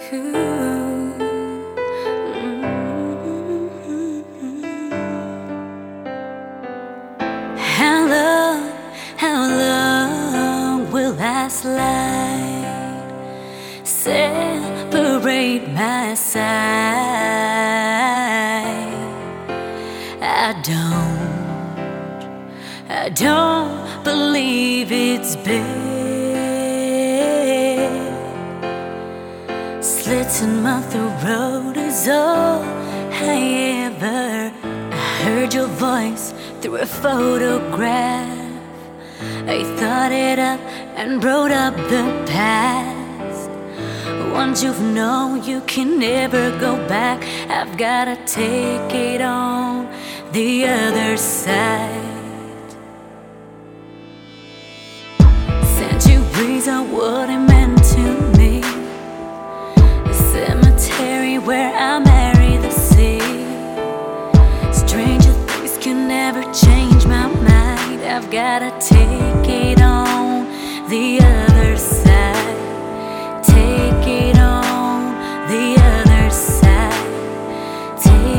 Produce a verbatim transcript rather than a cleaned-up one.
Ooh. How long, how long will last light separate my sight? I don't, I don't believe it's bad. Slits in my throat is all I ever. I heard your voice through a photograph. I thought it up and wrote up the past. Once you've known, you can never go back. I've gotta take it on the other side. Centuries are what it meant to me. A cemetery where I marry the sea. Stranger things can never change my mind. I've gotta take it on the other side. Take it on the other side. Take